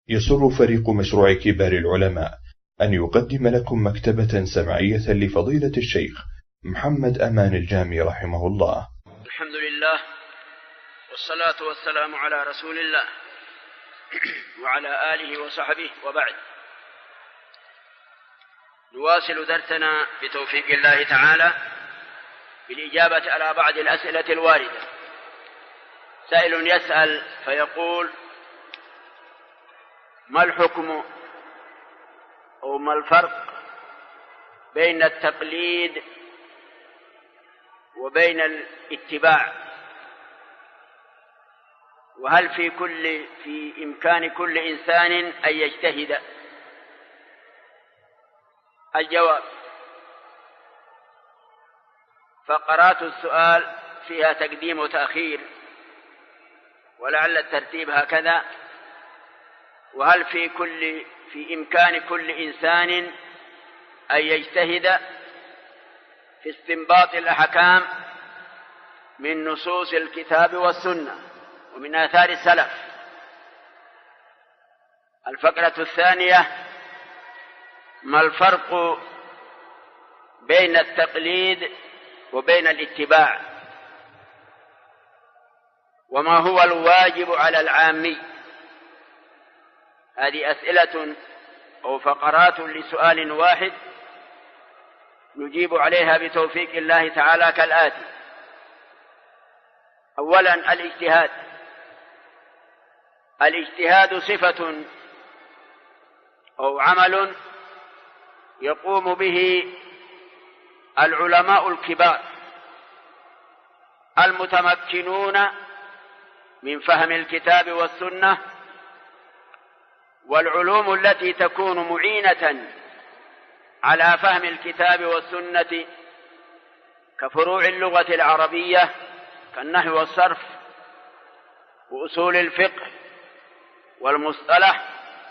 يسر فريق مشروع كبار العلماء أن يقدم لكم مكتبة سمعية لفضيلة الشيخ محمد أمان الجامي رحمه الله. الحمد لله والصلاة والسلام على رسول الله وعلى آله وصحبه، وبعد. نواصل درسنا بتوفيق الله تعالى بالإجابة على بعض الأسئلة الواردة. سائل يسأل فيقول: ما الحكم أو ما الفرق بين التقليد وبين الاتباع؟ وهل في إمكان كل إنسان أن يجتهد؟ الجواب: فقرات السؤال فيها تقديم وتأخير، ولعل الترتيب هكذا: وهل في إمكان كل إنسان أن يجتهد في استنباط الأحكام من نصوص الكتاب والسنة ومن آثار السلف. الفقرة الثانية: ما الفرق بين التقليد وبين الاتباع؟ وما هو الواجب على العامي؟ هذه أسئلة أو فقرات لسؤال واحد نجيب عليها بتوفيق الله تعالى كالآتي: أولا، الاجتهاد صفة أو عمل يقوم به العلماء الكبار المتمكنون من فهم الكتاب والسنة والعلوم التي تكون معينة على فهم الكتاب والسنة كفروع اللغة العربية كالنحو والصرف وأصول الفقه والمصطلح.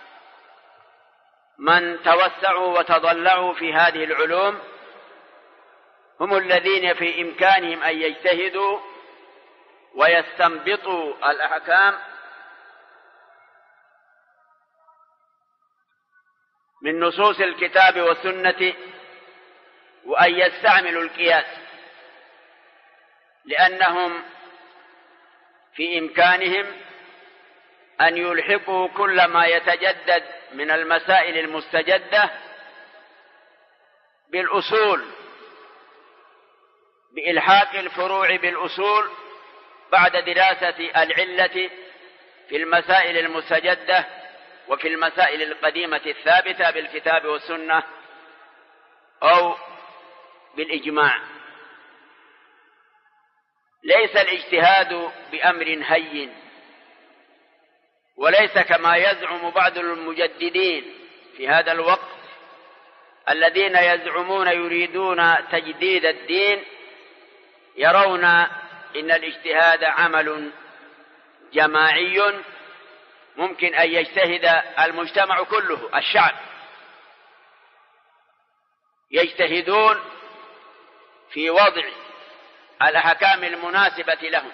من توسعوا وتضلعوا في هذه العلوم هم الذين في إمكانهم أن يجتهدوا ويستنبطوا الأحكام من نصوص الكتاب والسنة، وأن يستعملوا القياس، لأنهم في إمكانهم أن يلحقوا كل ما يتجدد من المسائل المستجدة بالأصول، بإلحاق الفروع بالأصول بعد دراسة العلة في المسائل المستجدة وفي المسائل القديمة الثابتة بالكتاب والسنة أو بالإجماع. ليس الاجتهاد بأمر هين، وليس كما يزعم بعض المجددين في هذا الوقت الذين يزعمون يريدون تجديد الدين، يرون إن الاجتهاد عمل جماعي ممكن أن يجتهد المجتمع كله، الشعب يجتهدون في وضع الأحكام المناسبة لهم.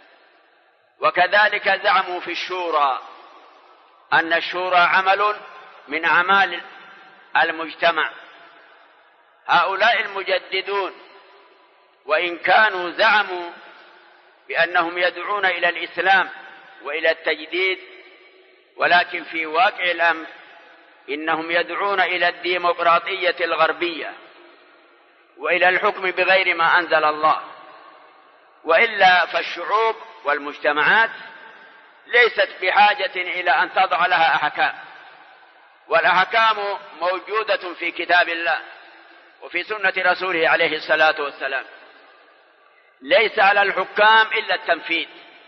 وكذلك زعموا في الشورى أن الشورى عمل من أعمال المجتمع. هؤلاء المجددون وإن كانوا زعموا بأنهم يدعون إلى الإسلام وإلى التجديد، ولكن في واقع الأمر إنهم يدعون إلى الديمقراطية الغربية وإلى الحكم بغير ما أنزل الله. وإلا فالشعوب والمجتمعات ليست بحاجة إلى أن تضع لها أحكام، والأحكام موجودة في كتاب الله وفي سنة رسوله عليه الصلاة والسلام. ليس على الحكام إلا التنفيذ،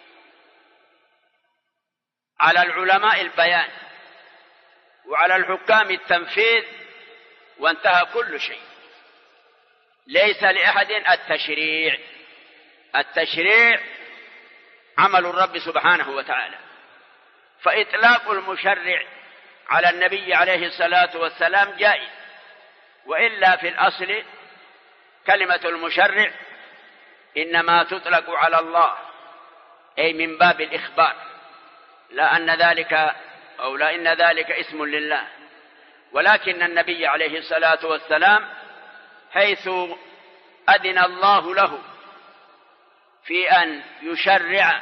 على العلماء البيان، وعلى الحكام التنفيذ، وانتهى كل شيء. ليس لأحد التشريع. التشريع عمل الرب سبحانه وتعالى، فإطلاق المشرع على النبي عليه الصلاة والسلام جائز، وإلا في الأصل كلمة المشرع إنما تطلق على الله، أي من باب الإخبار، لا أن ذلك أو لا إن ذلك اسم لله، ولكن النبي عليه الصلاة والسلام حيث أذن الله له في أن يشرع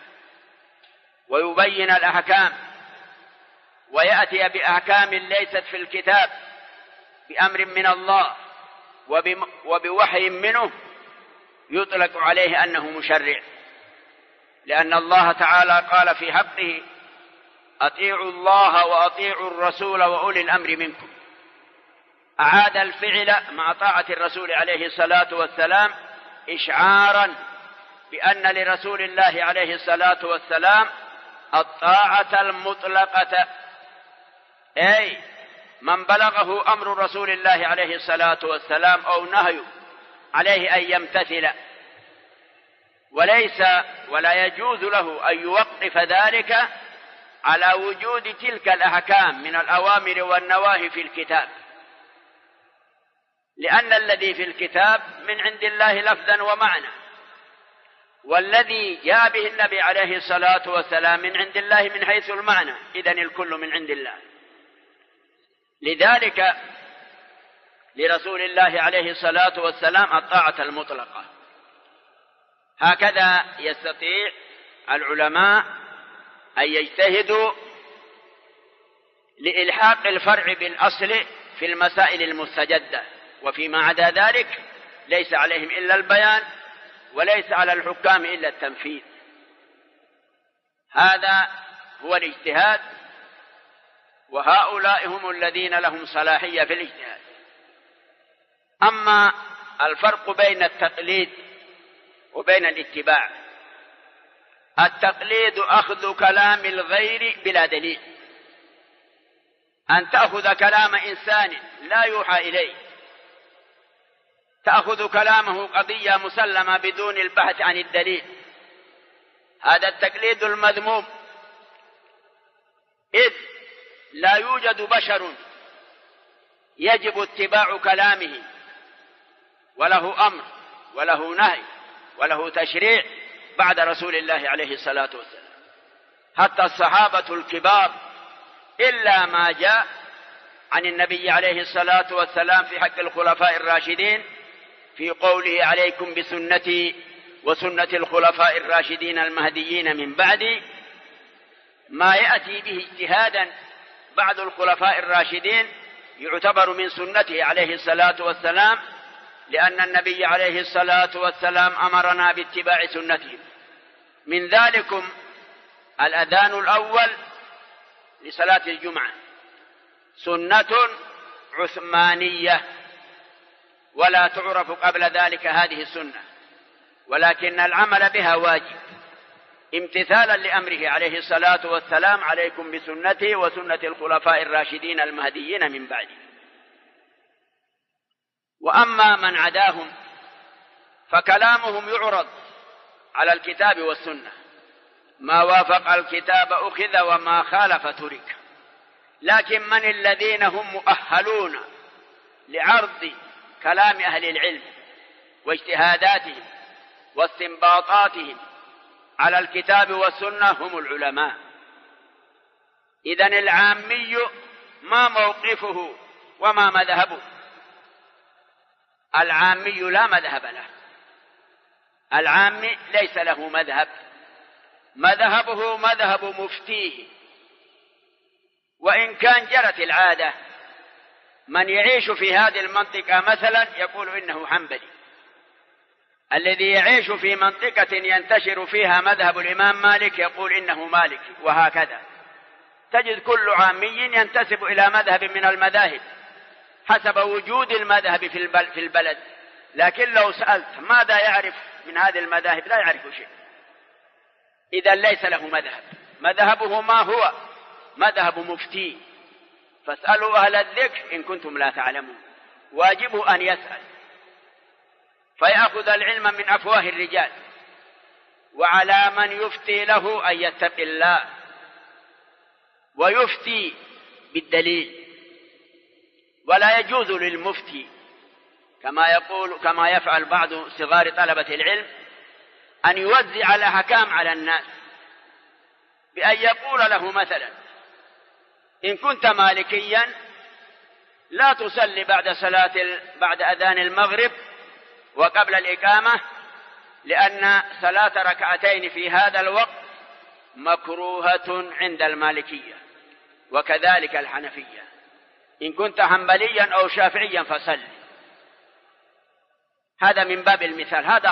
ويبين الأحكام ويأتي بأحكام ليست في الكتاب بأمر من الله وبوحي منه، يطلق عليه أنه مشرع، لأن الله تعالى قال في حقه: أطيعوا الله وأطيعوا الرسول وأولي الأمر منكم. أعاد الفعل مع طاعة الرسول عليه الصلاة والسلام إشعارا بأن لرسول الله عليه الصلاة والسلام الطاعة المطلقة، أي من بلغه أمر رسول الله عليه الصلاة والسلام أو نهي عليه أن يمتثل، ولا يجوز له أن يوقف ذلك على وجود تلك الأحكام من الأوامر والنواهي في الكتاب، لأن الذي في الكتاب من عند الله لفظا ومعنى، والذي جاء به النبي عليه الصلاة والسلام من عند الله من حيث المعنى، إذن الكل من عند الله. لذلك لرسول الله عليه الصلاة والسلام الطاعة المطلقة. هكذا يستطيع العلماء أن يجتهدوا لإلحاق الفرع بالأصل في المسائل المستجدة، وفيما عدا ذلك ليس عليهم إلا البيان، وليس على الحكام إلا التنفيذ. هذا هو الاجتهاد، وهؤلاء هم الذين لهم صلاحية في الاجتهاد. أما الفرق بين التقليد وبين الاتباع: التقليد أخذ كلام الغير بلا دليل، أن تأخذ كلام إنسان لا يوحى إليه، تأخذ كلامه قضية مسلمة بدون البحث عن الدليل، هذا التقليد المذموم، إذ لا يوجد بشر يجب اتباع كلامه وله أمر وله نهي وله تشريع بعد رسول الله عليه الصلاة والسلام، حتى الصحابة الكبار، إلا ما جاء عن النبي عليه الصلاة والسلام في حق الخلفاء الراشدين في قوله: عليكم بسنتي وسنة الخلفاء الراشدين المهديين من بعدي. ما يأتي به اجتهادا بعد الخلفاء الراشدين يعتبر من سنته عليه الصلاة والسلام، لأن النبي عليه الصلاة والسلام أمرنا باتباع سنته. من ذلكم الأذان الأول لصلاة الجمعة سنة عثمانية، ولا تعرف قبل ذلك هذه السنة، ولكن العمل بها واجب امتثالا لأمره عليه الصلاة والسلام: عليكم بسنتي وسنة الخلفاء الراشدين المهديين من بعدي. وأما من عداهم فكلامهم يعرض على الكتاب والسنة، ما وافق الكتاب أخذ وما خالف ترك. لكن من الذين هم مؤهلون لعرض كلام أهل العلم واجتهاداتهم واستنباطاتهم على الكتاب والسنة؟ هم العلماء. إذن العامي ما موقفه وما مذهبه؟ العامي لا مذهب له، العامي ليس له مذهب، مذهبه مذهب مفتيه. وإن كان جرت العادة من يعيش في هذه المنطقة مثلا يقول إنه حنبلي، الذي يعيش في منطقة ينتشر فيها مذهب الإمام مالك يقول إنه مالكي، وهكذا. تجد كل عامي ينتسب إلى مذهب من المذاهب حسب وجود المذهب في البلد، لكن لو سألت ماذا يعرف من هذه المذاهب لا يعرف شيء. إذا ليس له مذهب، مذهبه ما هو؟ مذهب مفتي. فاسألوا أهل الذكر إن كنتم لا تعلمون. واجبه أن يسأل فيأخذ العلم من أفواه الرجال، وعلى من يفتي له أن يتقي الله ويفتي بالدليل. ولا يجوز للمفتي كما يفعل بعض صغار طلبة العلم أن يوزع الأحكام على الناس، بأن يقول له مثلا: إن كنت مالكيا لا تصلي بعد أذان المغرب وقبل الإقامة، لأن صلاة ركعتين في هذا الوقت مكروهة عند المالكية، وكذلك الحنفية. إن كنت حنبليا أو شافعيا فصل. هذا من باب المثال. هذا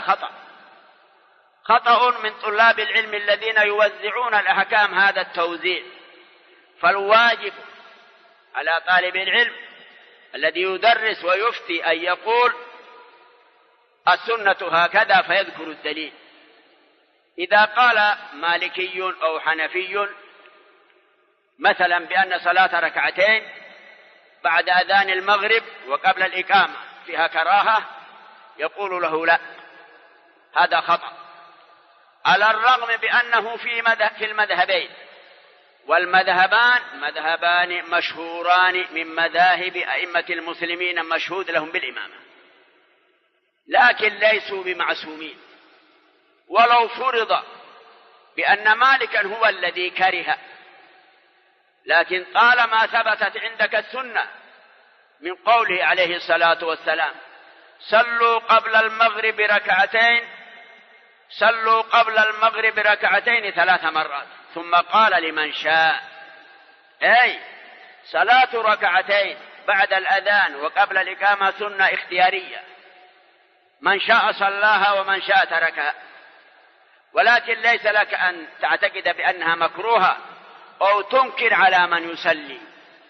خطأ من طلاب العلم الذين يوزعون الأحكام هذا التوزيع. فالواجب على طالب العلم الذي يدرس ويفتي أن يقول السنة هكذا فيذكر الدليل. إذا قال مالكي أو حنفي مثلا بأن صلاة ركعتين بعد أذان المغرب وقبل الإقامة فيها كراهة، يقول له لا، هذا خطأ، على الرغم بأنه في المذهبين، والمذهبان مذهبان مشهوران من مذاهب أئمة المسلمين مشهود لهم بالإمامة، لكن ليسوا بمعصومين. ولو فرض بأن مالكا هو الذي كره، لكن طالما ثبتت عندك السنة من قوله عليه الصلاة والسلام صلوا قبل المغرب ركعتين 3 مرات، ثم قال لمن شاء، أي صلاة ركعتين بعد الأذان وقبل الإقامة سنة اختيارية، من شاء صلاها ومن شاء تركها، ولكن ليس لك أن تعتقد بأنها مكروهة أو تنكر على من يصلي.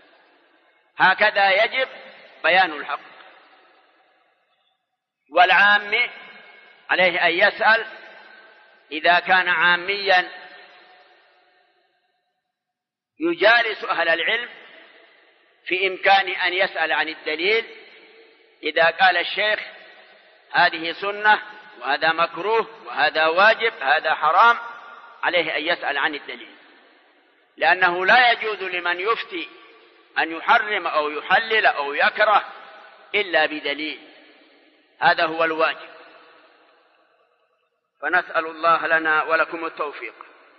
هكذا يجب بيان الحق. والعام عليه أن يسأل إذا كان عاميا يجالس أهل العلم، في إمكان أن يسأل عن الدليل. إذا قال الشيخ هذه سنة وهذا مكروه وهذا واجب هذا حرام، عليه أن يسأل عن الدليل، لأنه لا يجوز لمن يفتي أن يحرم أو يحلل أو يكره إلا بدليل. هذا هو الواجب. فنسأل الله لنا ولكم التوفيق.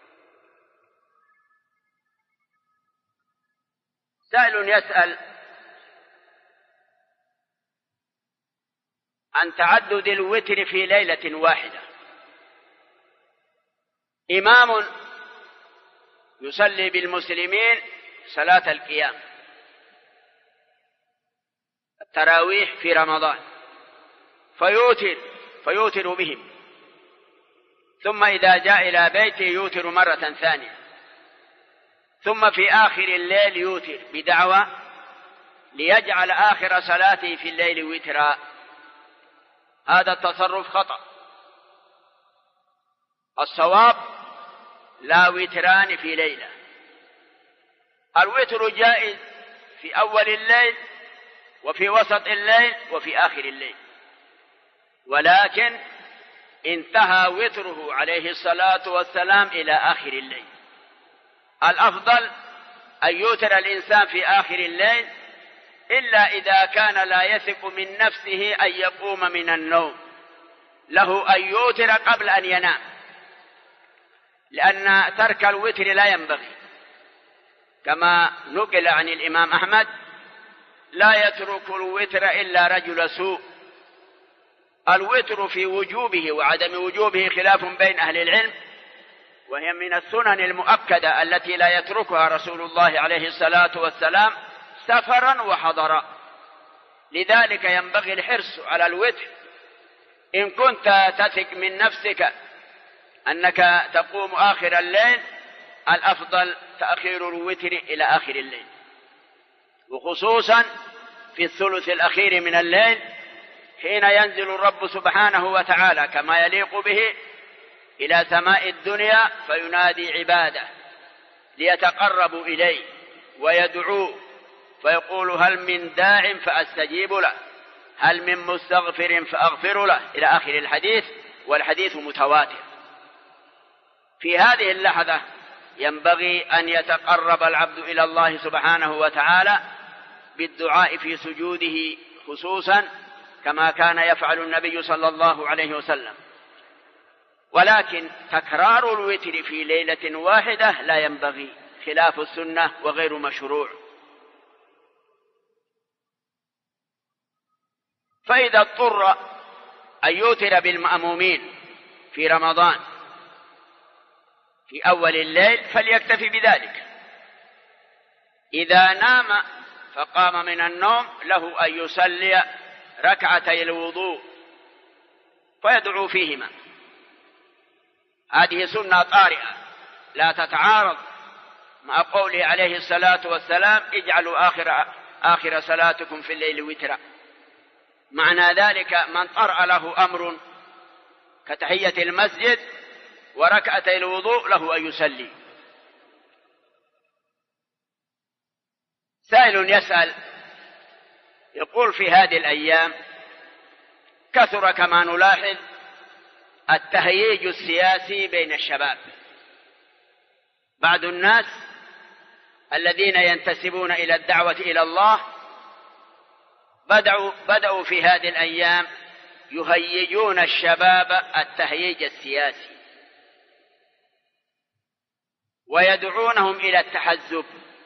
سائل يسأل عن تعدد الوتر في ليلة واحدة. إمام يصلي بالمسلمين صلاة القيام التراويح في رمضان، فيوتر بهم، ثم إذا جاء إلى بيته يوتر مرة ثانية، ثم في آخر الليل يوتر بدعوى ليجعل آخر صلاته في الليل وترا. هذا التصرف خطأ. الصواب لا وتران في ليلة. الوتر جائز في أول الليل وفي وسط الليل وفي آخر الليل، ولكن انتهى وتره عليه الصلاة والسلام إلى آخر الليل. الأفضل أن يوتر الإنسان في آخر الليل، إلا إذا كان لا يثق من نفسه أن يقوم من النوم، له أن يوتر قبل أن ينام، لأن ترك الوتر لا ينبغي، كما نقل عن الإمام أحمد لا يترك الوتر إلا رجل سوء. الوتر في وجوبه وعدم وجوبه خلاف بين أهل العلم، وهي من السنن المؤكدة التي لا يتركها رسول الله عليه الصلاة والسلام سفرا وحضرا. لذلك ينبغي الحرص على الوتر. إن كنت تثق من نفسك أنك تقوم آخر الليل، الأفضل تأخير الوتر إلى آخر الليل، وخصوصا في الثلث الأخير من الليل، حين ينزل الرب سبحانه وتعالى كما يليق به إلى سماء الدنيا فينادي عباده ليتقربوا إليه ويدعوه، فيقول هل من داع فأستجيب له، هل من مستغفر فأغفر له، إلى آخر الحديث، والحديث متواتر. في هذه اللحظة ينبغي أن يتقرب العبد إلى الله سبحانه وتعالى بالدعاء في سجوده خصوصا، كما كان يفعل النبي صلى الله عليه وسلم. ولكن تكرار الوتر في ليلة واحدة لا ينبغي، خلاف السنة وغير مشروع. فإذا اضطر أن يوتر بالمأمومين في رمضان في أول الليل فليكتفي بذلك. إذا نام فقام من النوم له أن يصلي ركعتي الوضوء فيدعو فيهما. هذه سنة طارئة لا تتعارض مع قوله عليه الصلاة والسلام: اجعلوا آخر صلاتكم في الليل وترا. معنى ذلك من طرأ له أمر كتحية المسجد وركعتي الوضوء له أن يصلي. سائل يسأل يقول: في هذه الأيام كثر كما نلاحظ التهييج السياسي بين الشباب. بعض الناس الذين ينتسبون إلى الدعوة إلى الله بدأوا في هذه الأيام يهيجون الشباب التهييج السياسي ويدعونهم إلى التحزب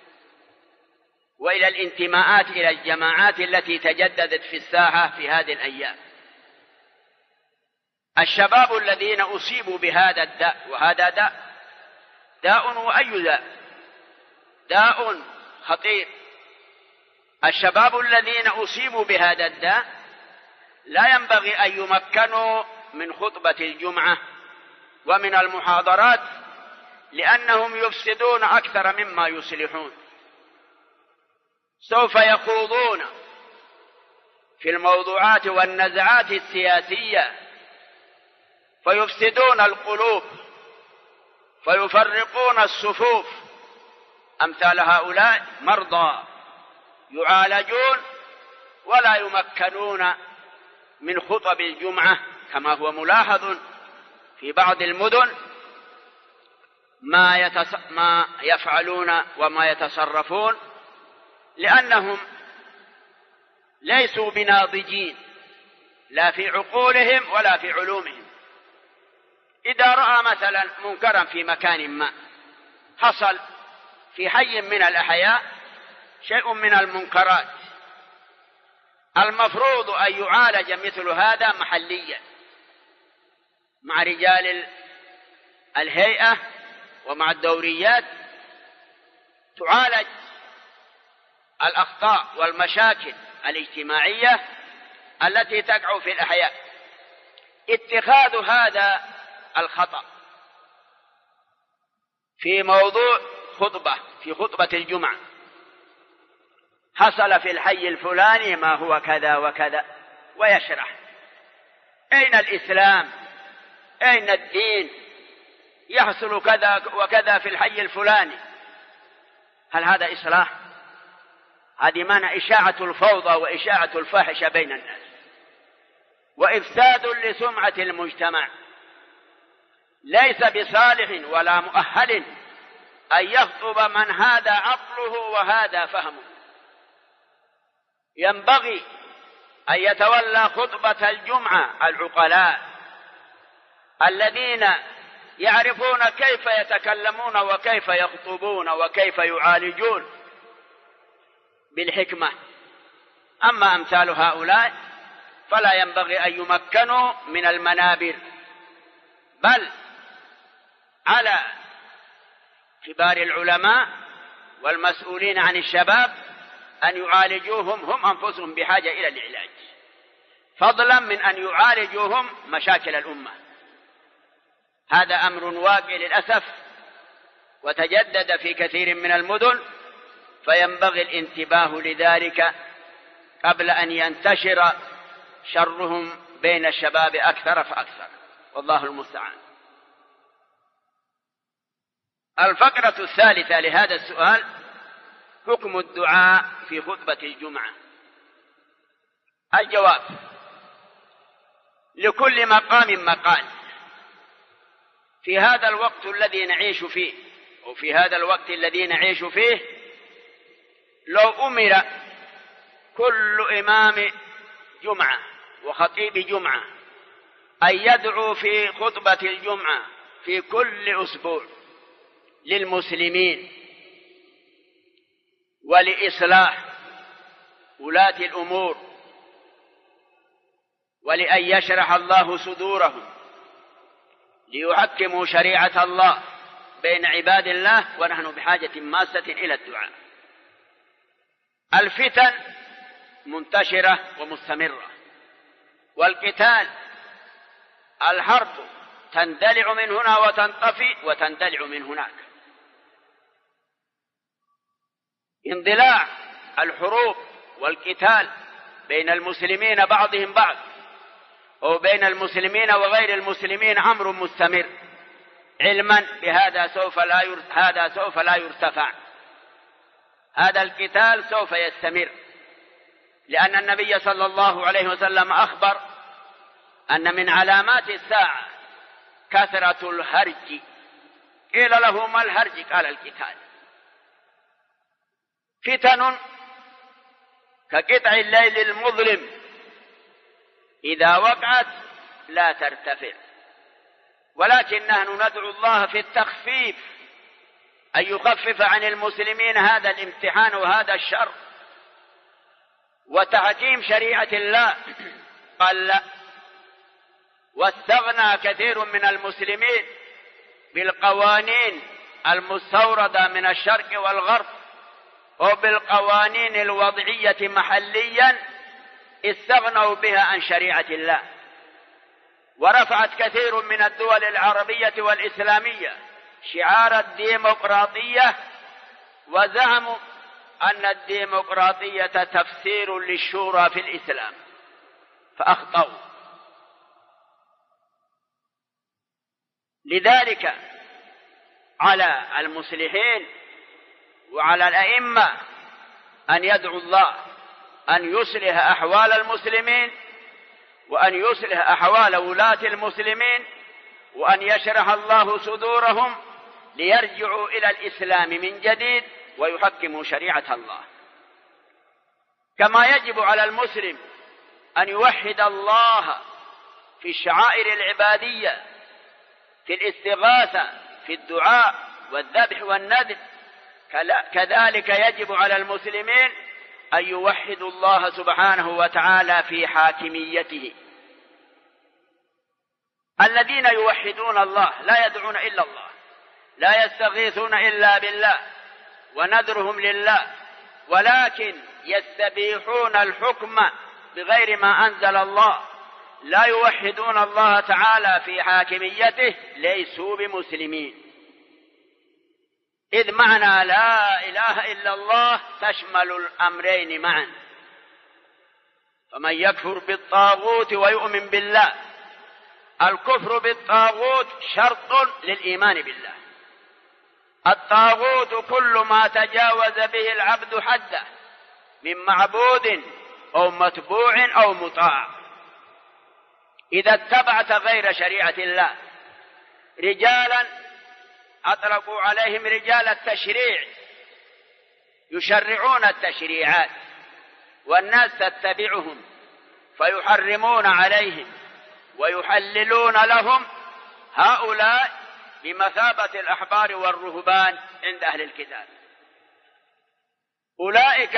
وإلى الانتماءات إلى الجماعات التي تجددت في الساحة في هذه الأيام. الشباب الذين أصيبوا بهذا الداء، وهذا داء وأي داء خطير. الشباب الذين أصيبوا بهذا الداء لا ينبغي أن يمكنوا من خطبة الجمعة ومن المحاضرات، لأنهم يفسدون أكثر مما يصلحون. سوف يخوضون في الموضوعات والنزعات السياسية فيفسدون القلوب فيفرقون الصفوف. أمثال هؤلاء مرضى يعالجون ولا يمكنون من خطب الجمعة، كما هو ملاحظ في بعض المدن ما يفعلون وما يتصرفون، لأنهم ليسوا بناضجين لا في عقولهم ولا في علومهم. إذا رأى مثلا منكرا في مكان ما، حصل في حي من الأحياء شيء من المنكرات، المفروض أن يعالج مثل هذا محليا مع رجال الهيئة ومع الدوريات، تعالج الأخطاء والمشاكل الاجتماعية التي تقع في الأحياء. اتخاذ هذا الخطأ في موضوع في خطبة الجمعة، حصل في الحي الفلاني ما هو كذا وكذا، ويشرح أين الإسلام، أين الدين، يحصل كذا وكذا في الحي الفلاني. هل هذا إصلاح؟ هذه معنى إشاعة الفوضى وإشاعة الفاحشة بين الناس وإفساد لسمعة المجتمع. ليس بصالح ولا مؤهل أن يخطب من هذا عقله وهذا فهمه. ينبغي أن يتولى خطبة الجمعة العقلاء الذين يعرفون كيف يتكلمون وكيف يخطبون وكيف يعالجون بالحكمة. أما أمثال هؤلاء فلا ينبغي أن يمكنوا من المنابر، بل على كبار العلماء والمسؤولين عن الشباب أن يعالجوهم، هم أنفسهم بحاجة إلى العلاج، فضلا من أن يعالجوهم مشاكل الأمة. هذا أمر واقع للأسف وتجدد في كثير من المدن، فينبغي الانتباه لذلك قبل أن ينتشر شرهم بين الشباب أكثر فأكثر، والله المستعان. الفقرة الثالثة لهذا السؤال: حكم الدعاء في خطبة الجمعة. الجواب: لكل مقام مقال. في هذا الوقت الذي نعيش فيه وفي هذا الوقت الذي نعيش فيه، لو أمر كل إمام جمعة وخطيب جمعة أن يدعو في خطبة الجمعة في كل أسبوع للمسلمين ولإصلاح ولاة الأمور، ولأن يشرح الله صدورهم ليحكموا شريعة الله بين عباد الله، ونحن بحاجة ماسة إلى الدعاء. الفتن منتشرة ومستمرة، والقتال الحرب تندلع من هنا وتنطفئ وتندلع من هناك. اندلاع الحروب والقتال بين المسلمين بعضهم بعض، أو بين المسلمين وغير المسلمين، أمر مستمر، علما بهذا سوف لا يرتفع. هذا القتال سوف يستمر، لأن النبي صلى الله عليه وسلم أخبر أن من علامات الساعة كثرة الهرج. قيل له: ما الهرج؟ قال: القتال. فتن كقطع الليل المظلم، إذا وقعت لا ترتفع، ولكن نحن ندعو الله في التخفيف أن يخفف عن المسلمين هذا الامتحان وهذا الشر. وتحكيم شريعة الله قل، واستغنى كثير من المسلمين بالقوانين المستوردة من الشرق والغرب، وبالقوانين الوضعية محليا، استغنوا بها عن شريعة الله. ورفعت كثير من الدول العربية والإسلامية شعار الديمقراطية، وزعموا أن الديمقراطية تفسير للشورى في الإسلام، فأخطأوا. لذلك على المصلحين وعلى الأئمة أن يدعوا الله أن يصلح أحوال المسلمين، وأن يصلح أحوال ولاة المسلمين، وأن يشرح الله صدورهم ليرجعوا إلى الإسلام من جديد ويحكموا شريعة الله. كما يجب على المسلم أن يوحد الله في الشعائر العبادية، في الاستغاثة، في الدعاء والذبح والنذر، كذلك يجب على المسلمين أن يوحدوا الله سبحانه وتعالى في حاكميته. الذين يوحدون الله لا يدعون إلا الله، لا يستغيثون إلا بالله، ونذرهم لله، ولكن يستبيحون الحكم بغير ما أنزل الله، لا يوحدون الله تعالى في حاكميته، ليسوا بمسلمين. إذ معنى لا إله إلا الله تشمل الأمرين معا. فمن يكفر بالطاغوت ويؤمن بالله، الكفر بالطاغوت شرط للإيمان بالله. الطاغوت كل ما تجاوز به العبد حده من معبود أو متبوع أو مطاع. إذا اتبعت غير شريعة الله رجالا أطلقوا عليهم رجال التشريع، يشرعون التشريعات والناس تتبعهم، فيحرمون عليهم ويحللون لهم، هؤلاء بمثابة الأحبار والرهبان عند أهل الكتاب. أولئك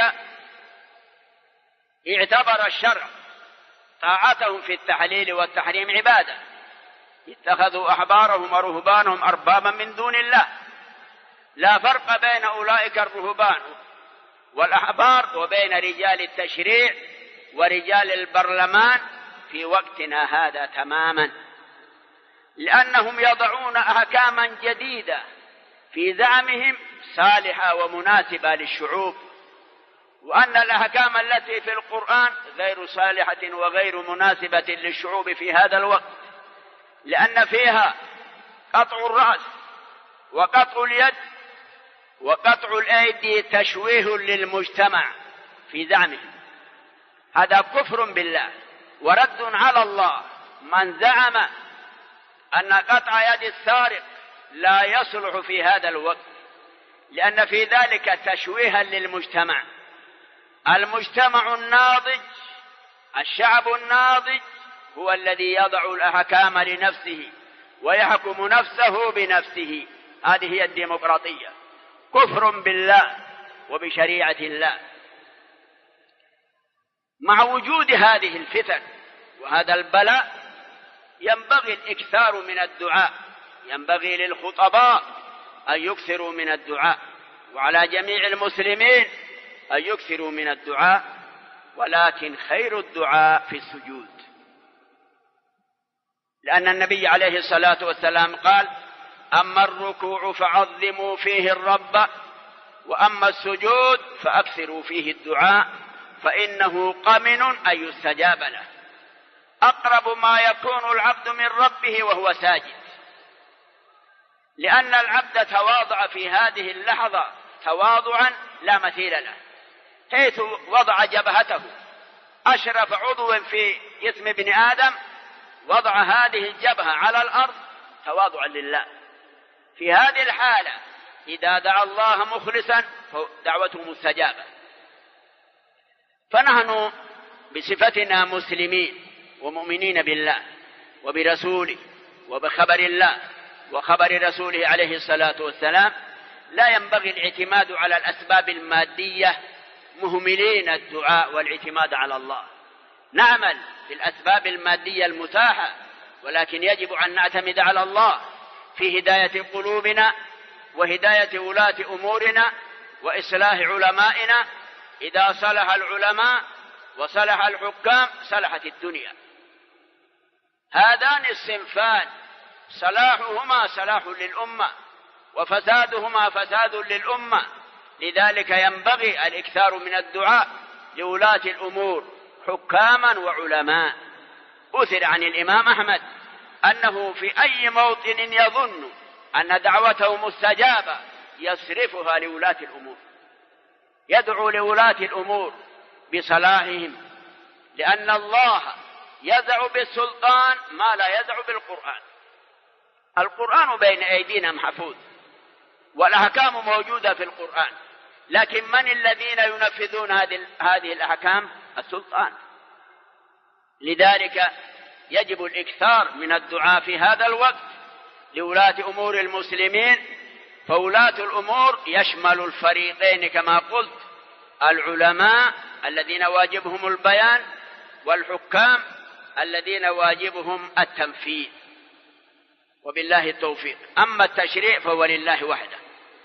اعتبر الشرع طاعتهم في التحليل والتحريم عبادة، اتخذوا أحبارهم ورهبانهم أربابا من دون الله. لا فرق بين أولئك الرهبان والأحبار وبين رجال التشريع ورجال البرلمان في وقتنا هذا تماما، لأنهم يضعون أحكاما جديدة في زعمهم صالحة ومناسبة للشعوب، وأن الأحكام التي في القرآن غير صالحة وغير مناسبة للشعوب في هذا الوقت، لأن فيها قطع الرأس وقطع اليد وقطع الأيدي تشويه للمجتمع في زعمهم. هذا كفر بالله ورد على الله من زعم أن قطع يد السارق لا يصلح في هذا الوقت، لأن في ذلك تشويها للمجتمع. المجتمع الناضج، الشعب الناضج، هو الذي يضع الأحكام لنفسه ويحكم نفسه بنفسه. هذه هي الديمقراطية. كفر بالله وبشريعة الله. مع وجود هذه الفتن وهذا البلاء ينبغي الإكثار من الدعاء، ينبغي للخطباء أن يكثروا من الدعاء، وعلى جميع المسلمين أن يكثروا من الدعاء، ولكن خير الدعاء في السجود، لأن النبي عليه الصلاة والسلام قال: أما الركوع فعظموا فيه الرب، وأما السجود فأكثروا فيه الدعاء، فإنه قمن أن يستجاب له. أقرب ما يكون العبد من ربه وهو ساجد، لأن العبد تواضع في هذه اللحظة تواضعا لا مثيل له، حيث وضع جبهته أشرف عضو في جسم ابن آدم، وضع هذه الجبهة على الأرض تواضعا لله. في هذه الحالة إذا دعا الله مخلصا فدعوته مستجابة. فنحن بصفتنا مسلمين ومؤمنين بالله وبرسوله وبخبر الله وخبر رسوله عليه الصلاة والسلام لا ينبغي الاعتماد على الأسباب المادية مهملين الدعاء والاعتماد على الله. نعمل بالأسباب المادية المتاحة، ولكن يجب أن نعتمد على الله في هداية قلوبنا وهداية ولاة أمورنا وإصلاح علمائنا. إذا صلح العلماء وصلح الحكام صلحت الدنيا. هذان الصنفان صلاحهما صلاح للأمة وفسادهما فساد للأمة، لذلك ينبغي الإكثار من الدعاء لولاة الأمور حكاما وعلماء. أثر عن الإمام أحمد أنه في أي موطن يظن أن دعوته مستجابة يصرفها لولاة الأمور، يدعو لولاة الأمور بصلاحهم، لأن الله يدع بالسلطان ما لا يدع بالقرآن. القرآن بين أيدينا محفوظ والأحكام موجودة في القرآن، لكن من الذين ينفذون هذه الأحكام؟ السلطان. لذلك يجب الإكثار من الدعاء في هذا الوقت لولاة أمور المسلمين. فولاة الأمور يشمل الفريقين كما قلت: العلماء الذين واجبهم البيان، والحكام الذين واجبهم التنفيذ. وبالله التوفيق. أما التشريع فهو لله وحده.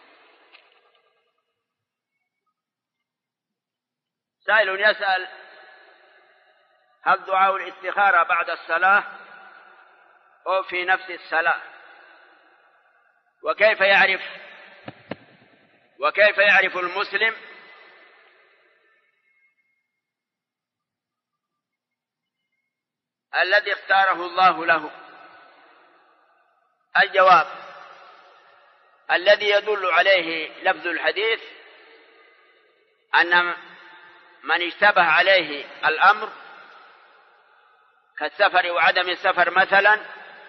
سائل يسأل: هل دعاء الاستخارة بعد الصلاة أو في نفس الصلاة؟ وكيف يعرف المسلم الذي اختاره الله له؟ الجواب: الذي يدل عليه لفظ الحديث أن من اشتبه عليه الأمر كالسفر وعدم السفر مثلا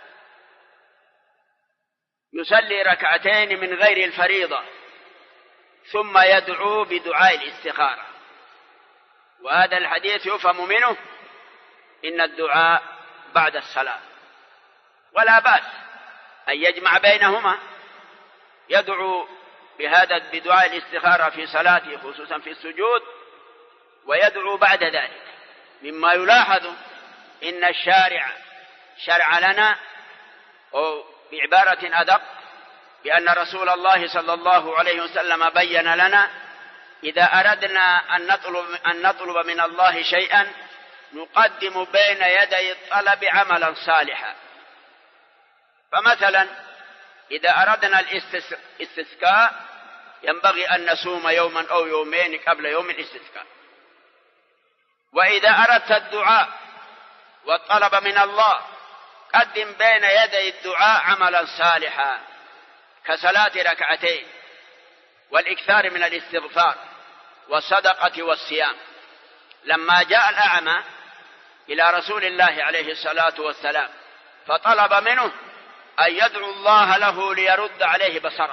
يصلي ركعتين من غير الفريضة ثم يدعو بدعاء الاستخارة، وهذا الحديث يفهم منه إن الدعاء بعد الصلاة، ولا بأس أن يجمع بينهما، يدعو بدعاء الاستخارة في صلاته خصوصا في السجود، ويدعو بعد ذلك. مما يلاحظ إن الشارع شرع لنا، أو بعبارة أدق، بأن رسول الله صلى الله عليه وسلم بين لنا: إذا أردنا أن نطلب من الله شيئا نقدم بين يدي الطلب عملا صالحا. فمثلا إذا أردنا الاستسقاء ينبغي أن نصوم يوما أو يومين قبل يوم الاستسقاء. وإذا أردت الدعاء والطلب من الله قدم بين يدي الدعاء عملا صالحا كصلاة ركعتين والإكثار من الاستغفار والصدقة والصيام. لما جاء الأعمى إلى رسول الله عليه الصلاة والسلام فطلب منه أن يدعو الله له ليرد عليه بصره،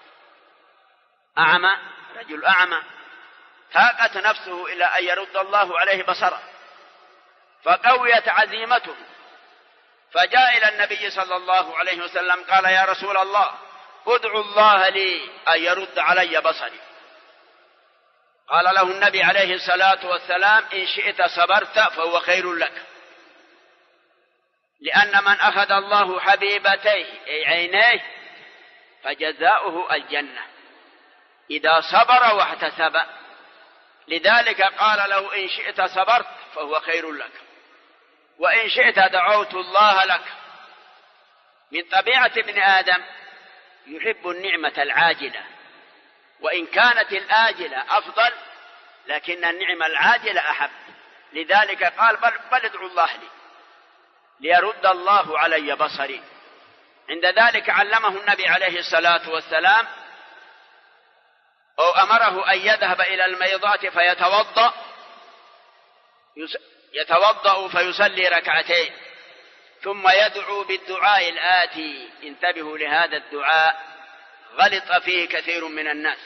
أعمى، رجل أعمى، تاقت نفسه إلى أن يرد الله عليه بصره، فقويت عزيمته، فجاء إلى النبي صلى الله عليه وسلم قال: يا رسول الله ادعو الله لي أن يرد علي بصري. قال له النبي عليه الصلاة والسلام: إن شئت صبرت فهو خير لك، لأن من أخذ الله حبيبتيه أي عينيه فجزاؤه الجنة إذا صبر واحتسب. لذلك قال له: إن شئت صبرت فهو خير لك، وإن شئت دعوت الله لك. من طبيعة ابن آدم يحب النعمة العاجلة، وإن كانت الآجلة أفضل لكن النعمة العاجلة أحب. لذلك قال: بل ادعوا الله لي ليرد الله علي بصري. عند ذلك علمه النبي عليه الصلاة والسلام أو أمره أن يذهب إلى الميضات يتوضأ فيصلي ركعتين، ثم يدعو بالدعاء الآتي. انتبهوا لهذا الدعاء، غلط فيه كثير من الناس.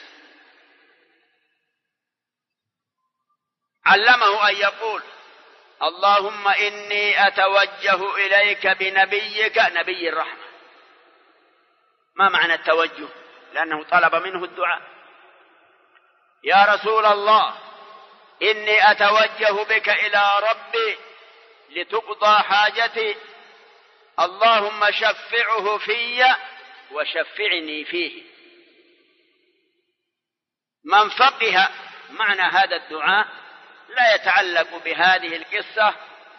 علمه أن يقول: اللهم إني أتوجه إليك بنبيك نبي الرحمة. ما معنى التوجه؟ لأنه طلب منه الدعاء. يا رسول الله، إني أتوجه بك إلى ربي لتقضى حاجتي، اللهم شفعه في وشفعني فيه. من فقه معنى هذا الدعاء لا يتعلق بهذه القصة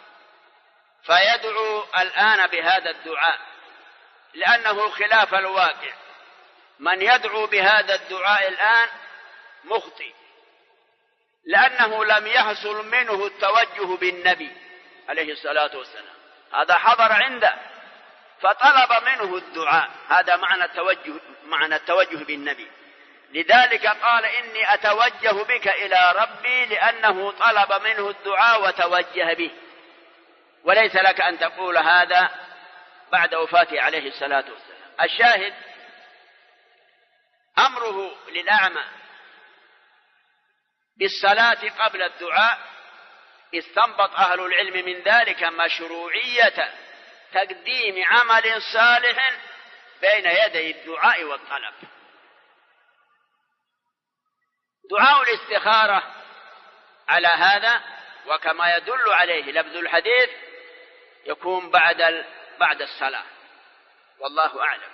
فيدعو الآن بهذا الدعاء، لأنه خلاف الواقع. من يدعو بهذا الدعاء الآن مخطئ، لأنه لم يحصل منه التوجه بالنبي عليه الصلاة والسلام. هذا حضر عنده فطلب منه الدعاء، هذا معنى التوجه بالنبي. لذلك قال: إني أتوجه بك إلى ربي، لأنه طلب منه الدعاء وتوجه به. وليس لك أن تقول هذا بعد وفاته عليه الصلاة والسلام. الشاهد أمره للأعمى بالصلاة قبل الدعاء، استنبط أهل العلم من ذلك مشروعية تقديم عمل صالح بين يدي الدعاء والطلب. دعاء الاستخارة على هذا، وكما يدل عليه لفظ الحديث، يكون بعد الصلاة، والله أعلم.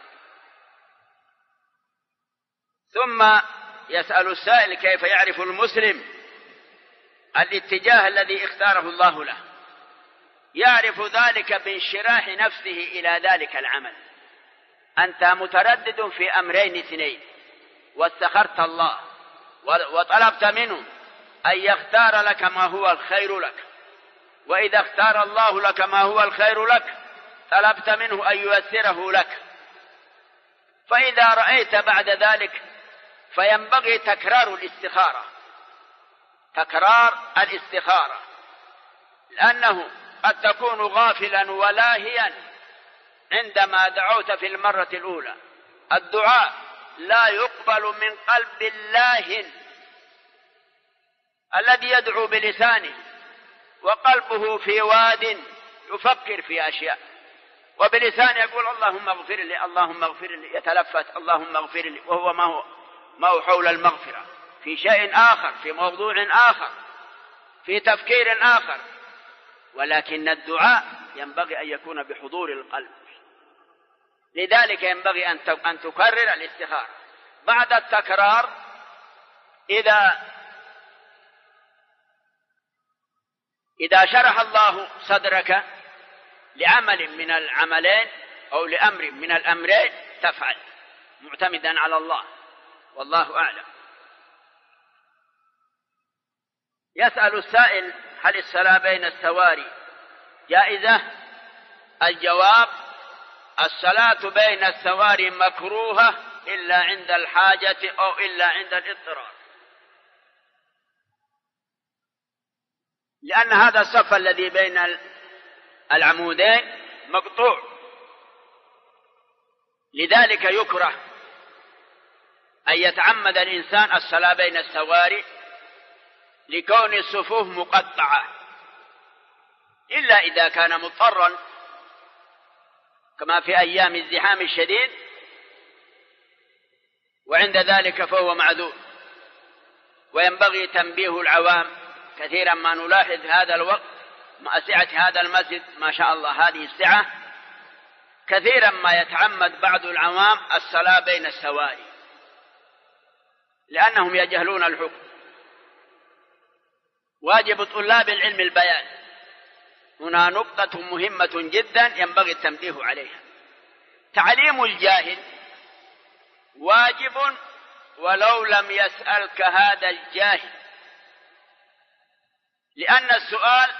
ثم يسأل السائل: كيف يعرف المسلم الاتجاه الذي اختاره الله له؟ يعرف ذلك بانشراح نفسه إلى ذلك العمل. أنت متردد في أمرين اثنين، واستخرت الله وطلبت منه أن يختار لك ما هو الخير لك، وإذا اختار الله لك ما هو الخير لك طلبت منه أن ييسره لك. فإذا رأيت بعد ذلك فينبغي تكرار الاستخارة، لأنه قد تكون غافلا ولاهيا عندما دعوت في المرة الأولى. الدعاء لا يقبل من قلب الله الذي يدعو بلسانه وقلبه في واد يفكر في أشياء، وبلسانه يقول: اللهم اغفر لي، اللهم اغفر لي، يتلفت اللهم اغفر لي، وهو ما هو حول المغفرة، في شيء آخر، في موضوع آخر، في تفكير آخر. ولكن الدعاء ينبغي أن يكون بحضور القلب. لذلك ينبغي أن تكرر الاستخارة. بعد التكرار، إذا شرح الله صدرك لعمل من العملين أو لأمر من الأمرين تفعل معتمدا على الله، والله أعلم. يسأل السائل: هل الصلاة بين السواري جائزة؟ الجواب: الصلاة بين السواري مكروهة إلا عند الحاجة أو إلا عند الاضطرار، لأن هذا الصف الذي بين العمودين مقطوع. لذلك يكره أن يتعمد الإنسان الصلاة بين السواري لكون الصفوف مقطعة، إلا إذا كان مضطرا كما في أيام الزحام الشديد، وعند ذلك فهو معذور. وينبغي تنبيه العوام. كثيرا ما نلاحظ هذا الوقت مع سعة هذا المسجد ما شاء الله هذه السعة، كثيرا ما يتعمد بعض العوام الصلاة بين السواري لأنهم يجهلون الحكم. واجب طلاب العلم البيان. هنا نقطة مهمة جدا ينبغي التنبيه عليها. تعليم الجاهل واجب ولو لم يسألك هذا الجاهل، لأن السؤال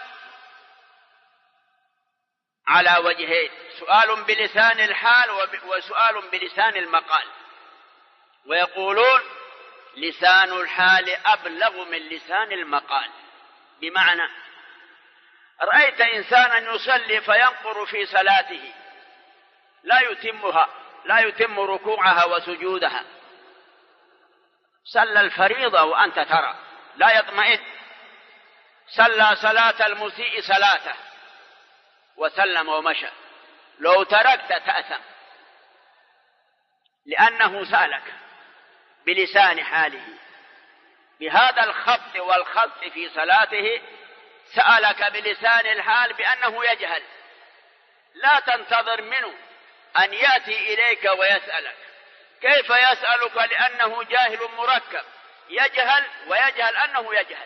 على وجهين: سؤال بلسان الحال وسؤال بلسان المقال. ويقولون لسان الحال أبلغ من لسان المقال، بمعنى رأيت إنسانا يصلي فينقر في صلاته لا يتم ركوعها وسجودها، صلى الفريضة وأنت ترى لا يطمئن، صلى صلاة المسيء صلاته وسلم ومشى، لو تركت تأثم، لأنه سألك بلسان حاله بهذا الخط والخط في صلاته، سألك بلسان الحال بأنه يجهل. لا تنتظر منه أن يأتي إليك ويسألك. كيف يسألك؟ لأنه جاهل مركب، يجهل ويجهل أنه يجهل.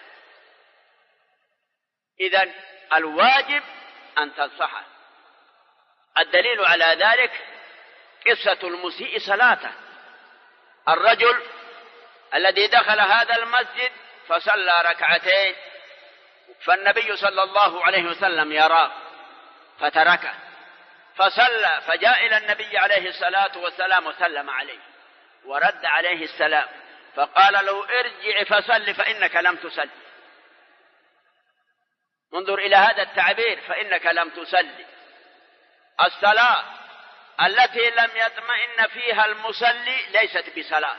إذن الواجب أن تنصحه. الدليل على ذلك قصة المسيء صلاته، الرجل الذي دخل هذا المسجد فصلى ركعتين، فالنبي صلى الله عليه وسلم يراه فتركه، فصلى، فجاء إلى النبي عليه الصلاة والسلام وسلم عليه ورد عليه السلام، فقال له: ارجع فصل فإنك لم تصل. انظر إلى هذا التعبير، فإنك لم تصلي. الصلاة التي لم يطمئن فيها المصلي ليست بصلاة،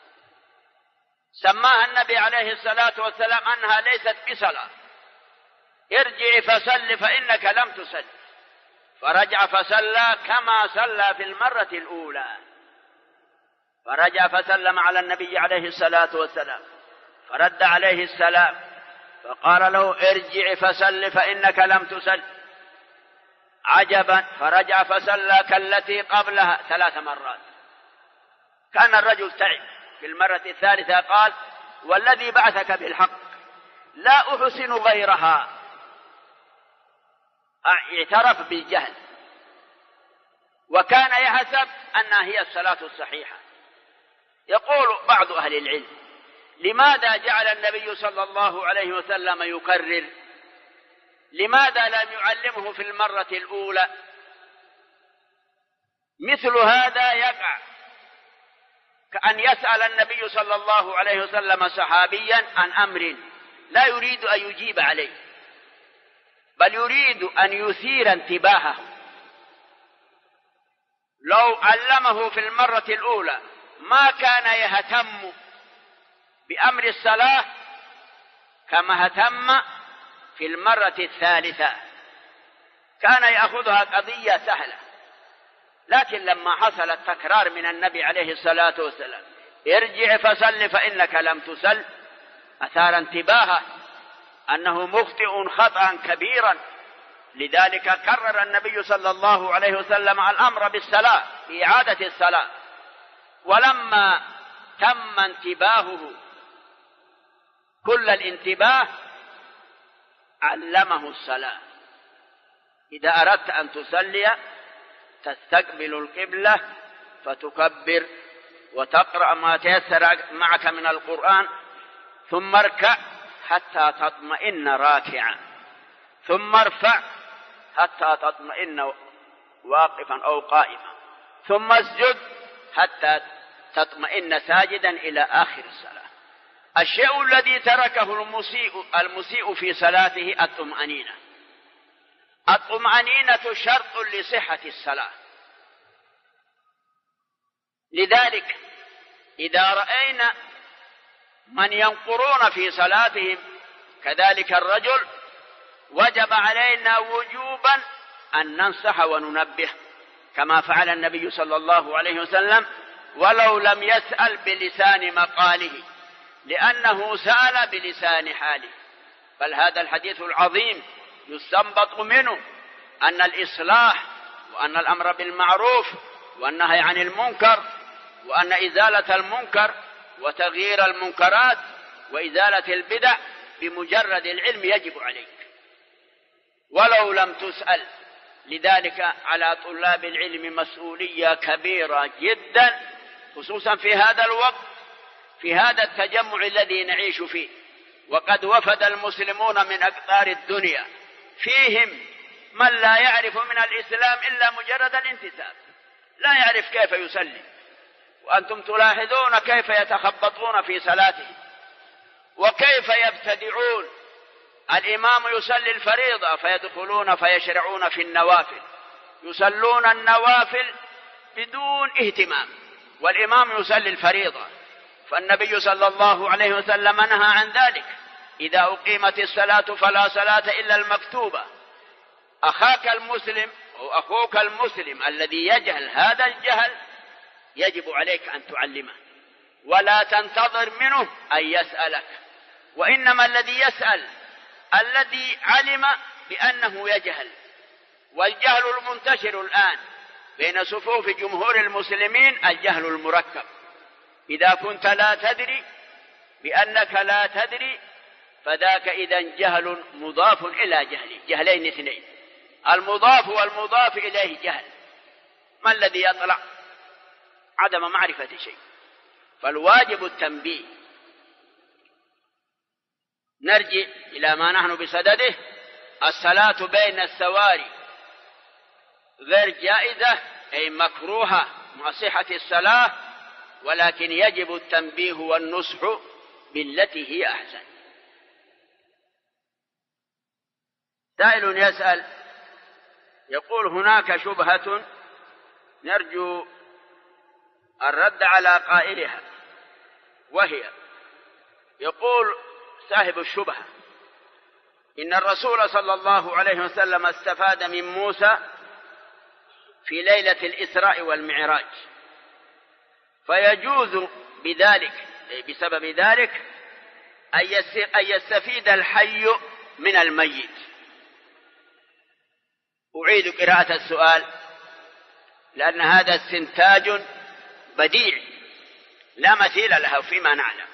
سماها النبي عليه الصلاة والسلام أنها ليست بصلاة. ارجع فصل فإنك لم تصل. فرجع فصلى كما صلى في المرة الأولى، فرجع فسلم على النبي عليه الصلاة والسلام، فرد عليه السلام، فقال له: ارجع فصل فإنك لم تصل. عجبا، فرجع فصلى كالتي قبلها 3 مرات. كان الرجل تعب. في المرة الثالثة قال: والذي بعثك بالحق لا أحسن غيرها. اعترف بالجهل، وكان يحسب أنها هي الصلاة الصحيحة. يقول بعض أهل العلم: لماذا جعل النبي صلى الله عليه وسلم يكرر؟ لماذا لم يعلمه في المرة الأولى؟ مثل هذا يقع كأن يسأل النبي صلى الله عليه وسلم صحابيا عن أمر لا يريد أن يجيب عليه، بل يريد أن يثير انتباهه. لو علمه في المرة الأولى ما كان يهتم بأمر الصلاة كما اهتم في المرة الثالثة، كان يأخذها قضية سهلة. لكن لما حصل التكرار من النبي عليه الصلاة والسلام: ارجع فصل فإنك لم تصل، أثار انتباهه أنه مخطئ خطأ كبيرا. لذلك كرر النبي صلى الله عليه وسلم الأمر بالصلاة، بإعادة الصلاة. ولما تم انتباهه كل الانتباه علمه الصلاة: إذا أردت أن تصلي تستقبل القبلة فتكبر وتقرأ ما تيسر معك من القرآن، ثم اركع حتى تطمئن راكعا، ثم ارفع حتى تطمئن واقفا أو قائما، ثم اسجد حتى تطمئن ساجدا إلى آخر الصلاة. الشيء الذي تركه المسيء في صلاته الطمأنينة. الطمأنينة شرط لصحة الصلاة. لذلك إذا رأينا من ينقرون في صلاتهم كذلك الرجل، وجب علينا وجوبا أن ننصح وننبه كما فعل النبي صلى الله عليه وسلم، ولو لم يسأل بلسان مقاله، لأنه سأل بلسان حاله. بل هذا الحديث العظيم يستنبط منه أن الإصلاح وأن الأمر بالمعروف والنهي عن المنكر وأن إزالة المنكر وتغيير المنكرات وإزالة البدع بمجرد العلم يجب عليك ولو لم تسأل. لذلك على طلاب العلم مسؤولية كبيرة جدا، خصوصا في هذا الوقت، في هذا التجمع الذي نعيش فيه، وقد وفد المسلمون من أقطار الدنيا، فيهم من لا يعرف من الإسلام إلا مجرد الانتساب، لا يعرف كيف يسلم، وأنتم تلاحظون كيف يتخبطون في صلاتهم وكيف يبتدعون. الإمام يصلي الفريضة فيدخلون فيشرعون في النوافل، يصلون النوافل بدون اهتمام، والإمام يصلي الفريضة. فالنبي صلى الله عليه وسلم نهى عن ذلك: إذا أقيمت الصلاة فلا صلاة إلا المكتوبة. أخاك المسلم أو أخوك المسلم الذي يجهل هذا الجهل يجب عليك أن تعلمه، ولا تنتظر منه أن يسألك، وإنما الذي يسأل الذي علم بأنه يجهل. والجهل المنتشر الآن بين صفوف جمهور المسلمين الجهل المركب. إذا كنت لا تدري بأنك لا تدري فذاك إذن جهل مضاف إلى جهل، جهلين اثنين، المضاف والمضاف إليه جهل. ما الذي يطلع؟ عدم معرفة شيء. فالواجب التنبيه. نرجع إلى ما نحن بصدده: الصلاة بين السواري غير جائزة، أي مكروهة مع صحة الصلاة، ولكن يجب التنبيه والنصح بالتي هي أحسن. سائل يسأل يقول: هناك شبهة نرجو الرد على قائلها، وهي: يقول صاحب الشبهة إن الرسول صلى الله عليه وسلم استفاد من موسى في ليلة الإسراء والمعراج، فيجوز بذلك بسبب ذلك أن يستفيد الحي من الميت. أعيد قراءة السؤال لأن هذا استنتاج بديع لا مثيل له فيما نعلم.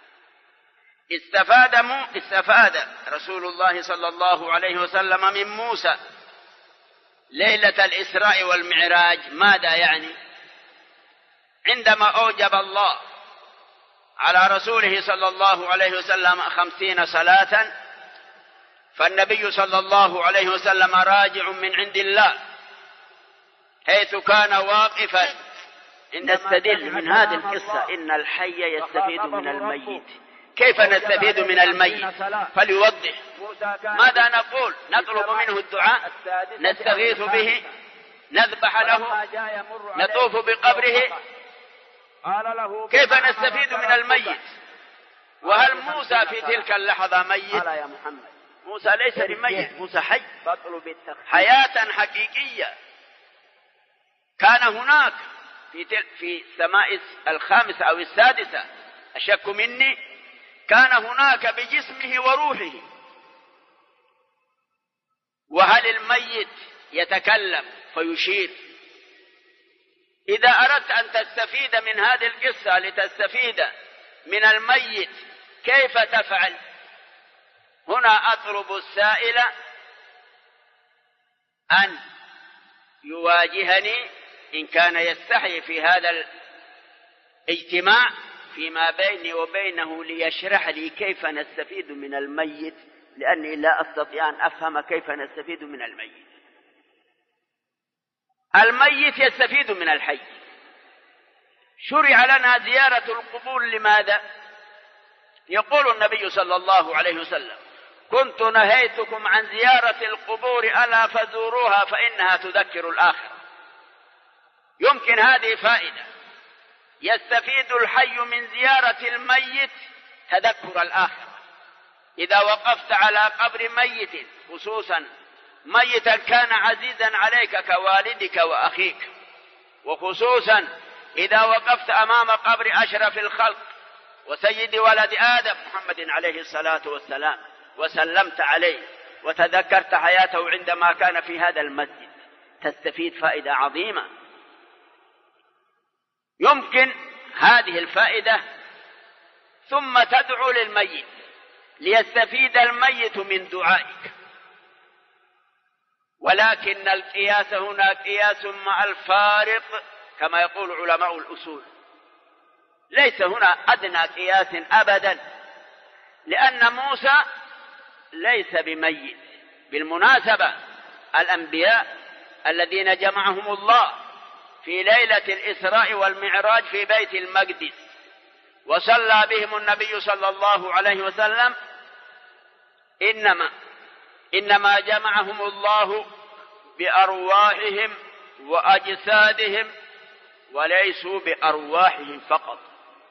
استفاد رسول الله صلى الله عليه وسلم من موسى ليلة الإسراء والمعراج. ماذا يعني؟ عندما أوجب الله على رسوله صلى الله عليه وسلم 50 صلاة، فالنبي صلى الله عليه وسلم راجع من عند الله حيث كان واقفا. نستدل من هذه القصة إن الحي يستفيد من الميت. كيف نستفيد من الميت؟ فليوضح. ماذا نقول؟ نطلب منه الدعاء، نستغيث به، نذبح له، نطوف بقبره. كيف نستفيد من الميت؟ وهل موسى في تلك اللحظة ميت؟ يا محمد، موسى ليس بميت، موسى حي، حياة حقيقية. كان هناك في السماء الخامسة أو السادسة، أشك مني، كان هناك بجسمه وروحه. وهل الميت يتكلم فيشير؟ إذا أردت أن تستفيد من هذه القصة لتستفيد من الميت كيف تفعل؟ هنا أطلب السائل أن يواجهني إن كان يستحي في هذا الاجتماع فيما بيني وبينه ليشرح لي كيف نستفيد من الميت، لأني لا أستطيع أن أفهم كيف نستفيد من الميت. الميت يستفيد من الحي. شرع لنا زيارة القبور لماذا؟ يقول النبي صلى الله عليه وسلم: كنت نهيتكم عن زيارة القبور ألا فزوروها فإنها تذكر الآخرة. يمكن هذه فائدة. يستفيد الحي من زيارة الميت تذكر الآخرة. إذا وقفت على قبر ميت، خصوصا ميتا كان عزيزا عليك كوالدك وأخيك، وخصوصا إذا وقفت أمام قبر أشرف الخلق وسيد ولد آدم محمد عليه الصلاة والسلام، وسلمت عليه وتذكرت حياته عندما كان في هذا المسجد، تستفيد فائدة عظيمة. يمكن هذه الفائدة ثم تدعو للميت ليستفيد الميت من دعائك. ولكن القياس هنا قياس مع الفارق كما يقول علماء الأصول، ليس هنا أدنى قياس أبدا، لأن موسى ليس بميت. بالمناسبة الأنبياء الذين جمعهم الله في ليلة الإسراء والمعراج في بيت المقدس وصلى بهم النبي صلى الله عليه وسلم إنما جمعهم الله بأرواحهم وأجسادهم وليسوا بأرواحهم فقط.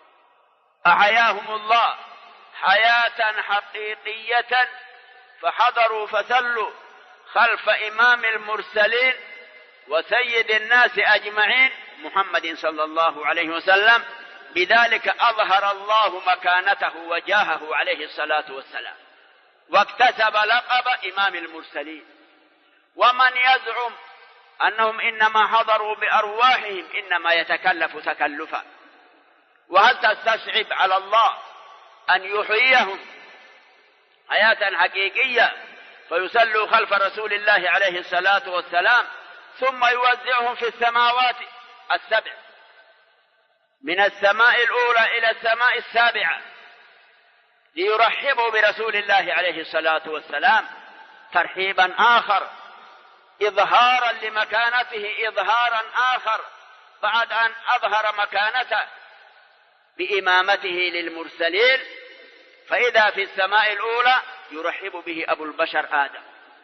أحياهم الله حياة حقيقية فحضروا فسلوا خلف إمام المرسلين وسيد الناس أجمعين محمد صلى الله عليه وسلم. بذلك أظهر الله مكانته وجاهه عليه الصلاة والسلام، واكتسب لقب إمام المرسلين. ومن يزعم أنهم إنما حضروا بأرواحهم إنما يتكلف تكلفا. وهل تستصعب على الله أن يحييهم حياة حقيقية فيصلوا خلف رسول الله عليه الصلاة والسلام ثم يوزعهم في السماوات السبع من السماء الأولى إلى السماء السابعة ليرحبوا برسول الله عليه الصلاة والسلام ترحيبا آخر، إظهارا لمكانته إظهارا آخر بعد أن أظهر مكانته بإمامته للمرسلين. فإذا في السماء الأولى يرحب به أبو البشر آدم،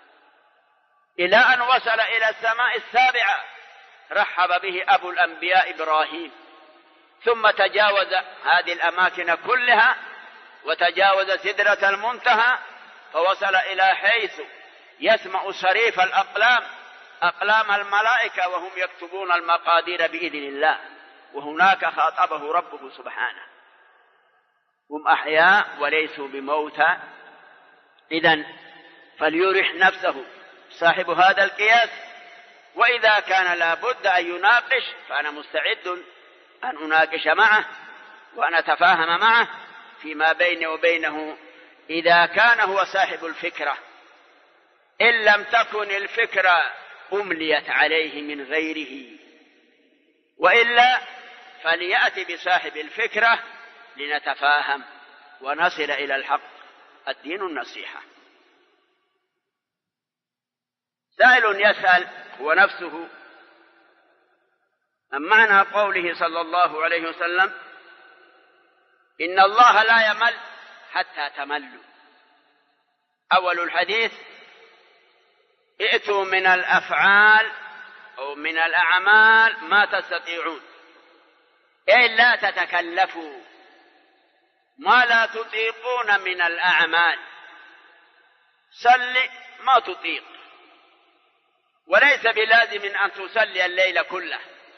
إلى أن وصل إلى السماء السابعة رحب به أبو الأنبياء إبراهيم، ثم تجاوز هذه الأماكن كلها وتجاوز سدرة المنتهى فوصل إلى حيث يسمع صريف الأقلام، أقلام الملائكة وهم يكتبون المقادير بإذن الله، وهناك خاطبه ربه سبحانه. هم أحياء وليسوا بموتى. إذن فليرح نفسه صاحب هذا القياس، وإذا كان لابد أن يناقش فأنا مستعد أن أناقش معه وأن أتفاهم معه فيما بيني وبينه إذا كان هو صاحب الفكرة. إن لم تكن الفكرة أمليت عليه من غيره، وإلا فليأتي بصاحب الفكرة لنتفاهم ونصل إلى الحق. الدين النصيحة. سائل يسأل هو نفسه عن معنى قوله صلى الله عليه وسلم إن الله لا يمل حتى تملوا. أول الحديث ائتوا من الأفعال أو من الأعمال ما تستطيعون، أي لا تتكلفوا ما لا تطيقون من الأعمال. صل ما تطيق، وليس بلازم أن تصلي الليل كله.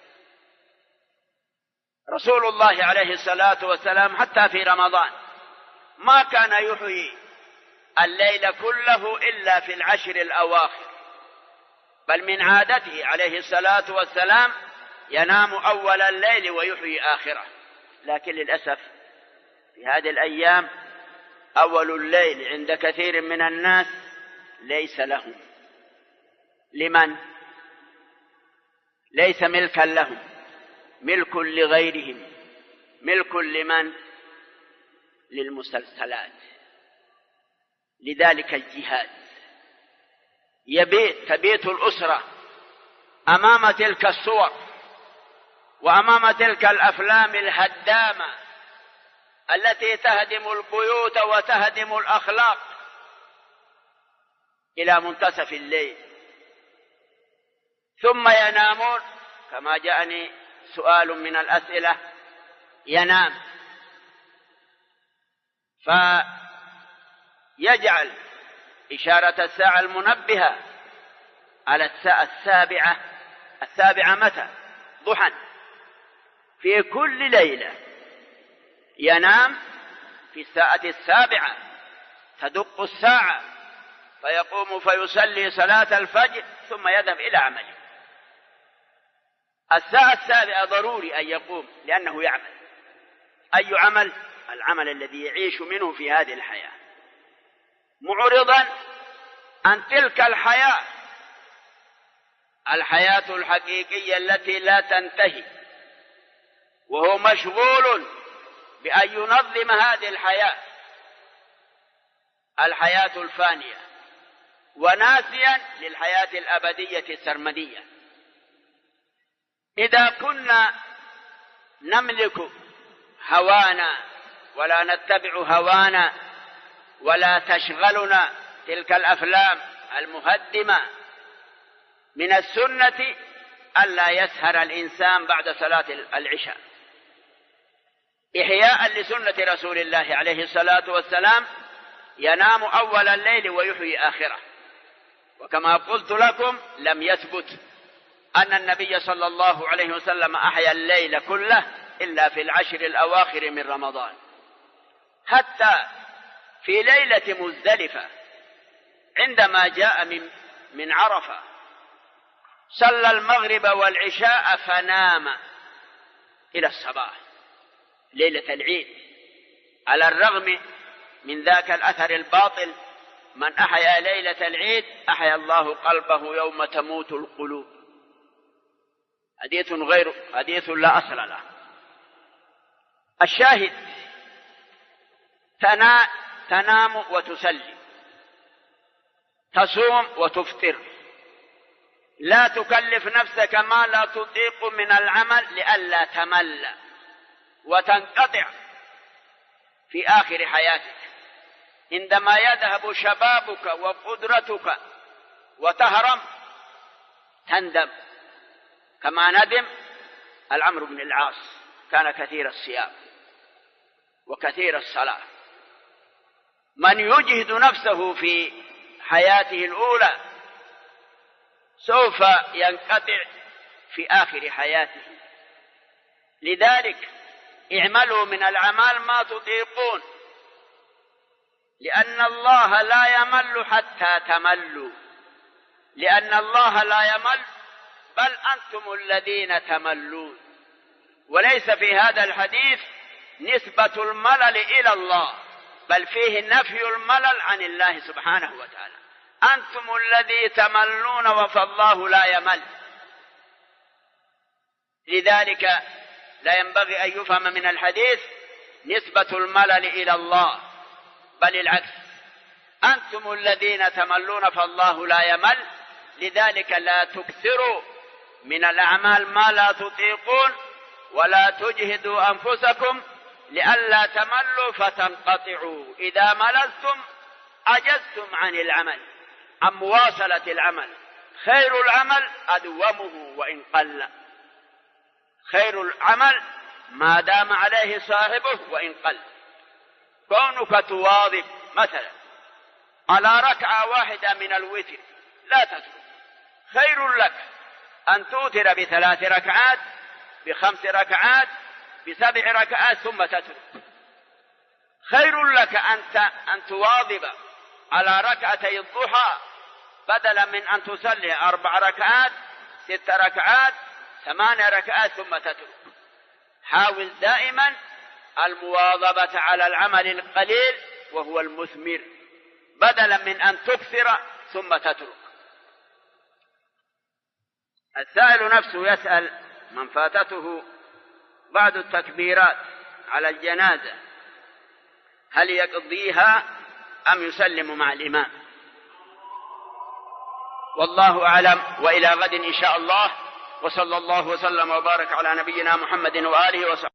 رسول الله عليه الصلاة والسلام حتى في رمضان ما كان يحيي الليل كله إلا في العشر الأواخر، بل من عادته عليه الصلاة والسلام ينام أول الليل ويحيي آخره. لكن للأسف في هذه الأيام أول الليل عند كثير من الناس ليس لهم. لمن؟ ليس ملكا لهم، ملك لغيرهم. ملك لمن؟ للمسلسلات. لذلك الجهاد تبيت الأسرة أمام تلك الصور وأمام تلك الأفلام الهدامة التي تهدم البيوت وتهدم الأخلاق إلى منتصف الليل، ثم ينامون. كما جاءني سؤال من الأسئلة ينام فيجعل إشارة الساعة المنبهة على الساعة السابعة متى؟ ضحى في كل ليلة ينام في الساعة 7 تدق الساعة فيقوم فيصلي صلاة الفجر ثم يذهب إلى عمله. الساعة 7 ضروري أن يقوم لأنه يعمل. أي عمل؟ العمل الذي يعيش منه في هذه الحياة، معرضا عن تلك الحياة الحقيقية التي لا تنتهي، وهو مشغول بأن ينظم هذه الحياة الفانية، وناسيا للحياة الأبدية السرمدية. إذا كنا نملك هوانا ولا نتبع هوانا ولا تشغلنا تلك الأفلام المهدمة، من السنة ألا يسهر الإنسان بعد صلاة العشاء إحياء لسنة رسول الله عليه الصلاة والسلام، ينام أول الليل ويحيي آخره. وكما قلت لكم لم يثبت أن النبي صلى الله عليه وسلم أحيا الليل كله إلا في العشر الأواخر من رمضان. حتى في ليلة مزدلفة عندما جاء من عرفة صلى المغرب والعشاء فنام إلى الصباح ليلة العيد، على الرغم من ذاك الأثر الباطل: من أحيا ليلة العيد أحيا الله قلبه يوم تموت القلوب. حديث لا أصل له. الشاهد: تنام وتسلي، تصوم وتفطر، لا تكلف نفسك ما لا تطيق من العمل لئلا تمل وتنقطع في آخر حياتك. عندما يذهب شبابك وقدرتك وتهرم تندم، كما ندم العمرو بن العاص، كان كثير الصيام وكثير الصلاة. من يجهد نفسه في حياته الأولى سوف ينقطع في آخر حياته. لذلك اعملوا من الأعمال ما تطيقون، لأن الله لا يمل حتى تملوا، لأن الله لا يمل بل أنتم الذين تملون. وليس في هذا الحديث نسبة الملل إلى الله، بل فيه نفي الملل عن الله سبحانه وتعالى. أنتم الذي تملون فالله لا يمل. لذلك لا ينبغي أن يفهم من الحديث نسبة الملل إلى الله، بل العكس: أنتم الذين تملون فالله لا يمل. لذلك لا تكثروا من الأعمال ما لا تطيقون، ولا تجهدوا أنفسكم لئلا تملوا فتنقطعوا. إذا مللتم عجزتم عن العمل، عن مواصلة العمل. خير العمل أدومه وإن قل، خير العمل ما دام عليه صاحبه وإن قل. كونك تواظب مثلا على ركعة واحدة من الوتر لا تترك، خير لك أن توتر ب3 ركعات، ب5 ركعات، ب7 ركعات ثم تترك. خير لك أن تواظب على ركعتي الضحى بدلا من أن تصلي 4 ركعات، 6 ركعات، 8 ركعات ثم تترك. حاول دائما المواظبة على العمل القليل وهو المثمر، بدلا من أن تكثر ثم تترك. السائل نفسه يسأل: من فاتته بعد التكبيرات على الجنازة هل يقضيها أم يسلم مع الإمام؟ والله أعلم، وإلى غد إن شاء الله، وصلى الله وسلم وبارك على نبينا محمد وآله وصحبه.